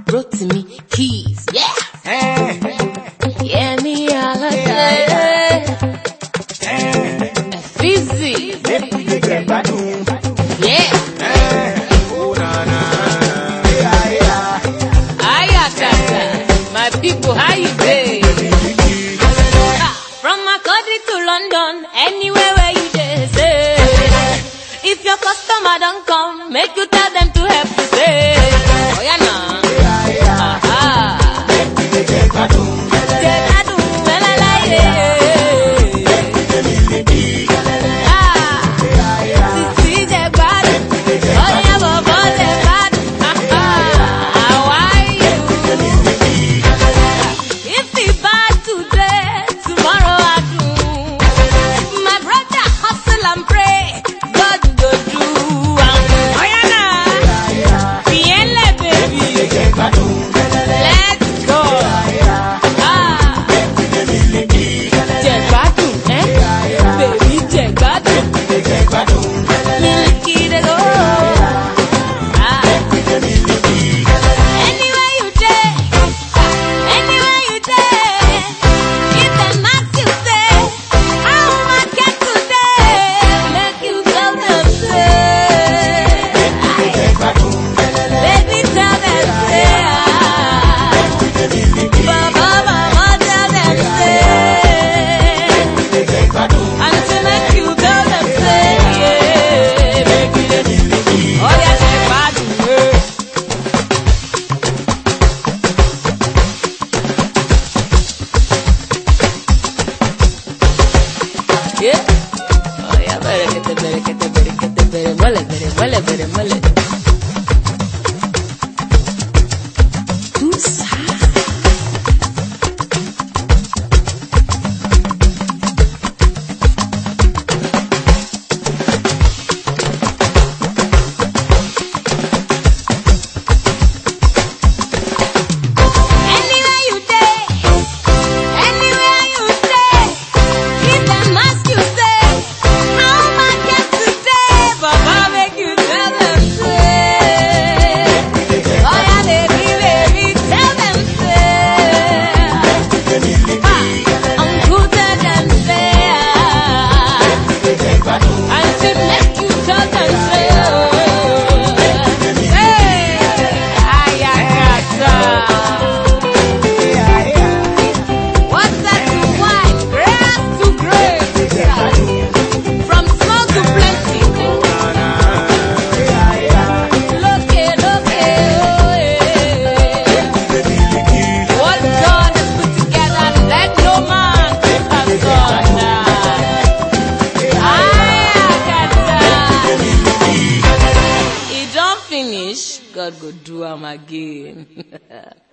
brought to me keys. Yeah. Yeah, me all a day. Fizzy. Yeah. My people, how you doing? From Makurdi to London, anywhere where you dey say. If your customer don't come, make you tell them to help you say. Oh yeah, nah. Muele. Tú sabes. God go do am again.